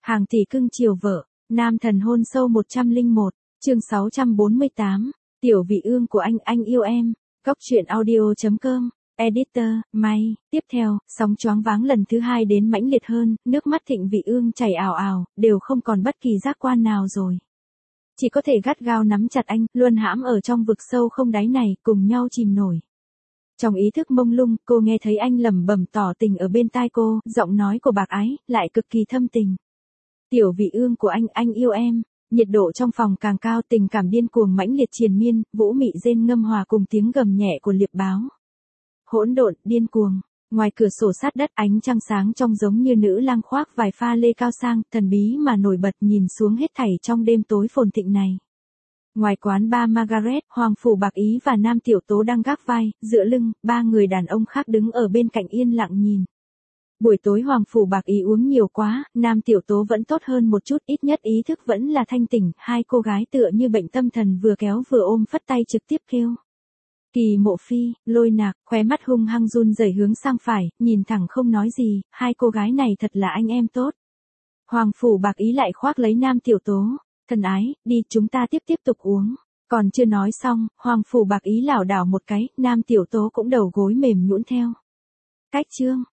Hàng tỷ cưng chiều vợ, nam thần hôn sâu 101, chương 648, tiểu vị ương của anh yêu em, góc truyện audio.com, editor, May, tiếp theo, sóng choáng váng lần thứ hai đến mãnh liệt hơn, nước mắt Thịnh Vị Ương chảy ào ào, đều không còn bất kỳ giác quan nào rồi. Chỉ có thể gắt gao nắm chặt anh, luôn hãm ở trong vực sâu không đáy này, cùng nhau chìm nổi. Trong ý thức mông lung, cô nghe thấy anh lẩm bẩm tỏ tình ở bên tai cô, giọng nói của bạc ái, lại cực kỳ thâm tình. Tiểu vị ương của anh yêu em. Nhiệt độ trong phòng càng cao, tình cảm điên cuồng mãnh liệt triền miên, vũ mị rên ngâm hòa cùng tiếng gầm nhẹ của liệp báo. Hỗn độn, điên cuồng. Ngoài cửa sổ sát đất, ánh trăng sáng trong giống như nữ lang khoác vài pha lê cao sang, thần bí mà nổi bật nhìn xuống hết thảy trong đêm tối phồn thịnh này. Ngoài quán bar Margaret, Hoàng Phủ Bạc Ý và Nam Tiểu Tố đang gác vai, dựa lưng, ba người đàn ông khác đứng ở bên cạnh yên lặng nhìn. Buổi tối Hoàng Phủ Bạc Ý uống nhiều quá, Nam Tiểu Tố vẫn tốt hơn một chút, ít nhất ý thức vẫn là thanh tỉnh, hai cô gái tựa như bệnh tâm thần vừa kéo vừa ôm phất tay trực tiếp kêu. Kỳ Mộ Phi, Lôi Nạc, khóe mắt hung hăng run rẩy hướng sang phải, nhìn thẳng không nói gì, hai cô gái này thật là anh em tốt. Hoàng Phủ Bạc Ý lại khoác lấy Nam Tiểu Tố, thân ái, đi chúng ta tiếp tục uống. Còn chưa nói xong, Hoàng Phủ Bạc Ý lảo đảo một cái, Nam Tiểu Tố cũng đầu gối mềm nhũn theo. Cách chương.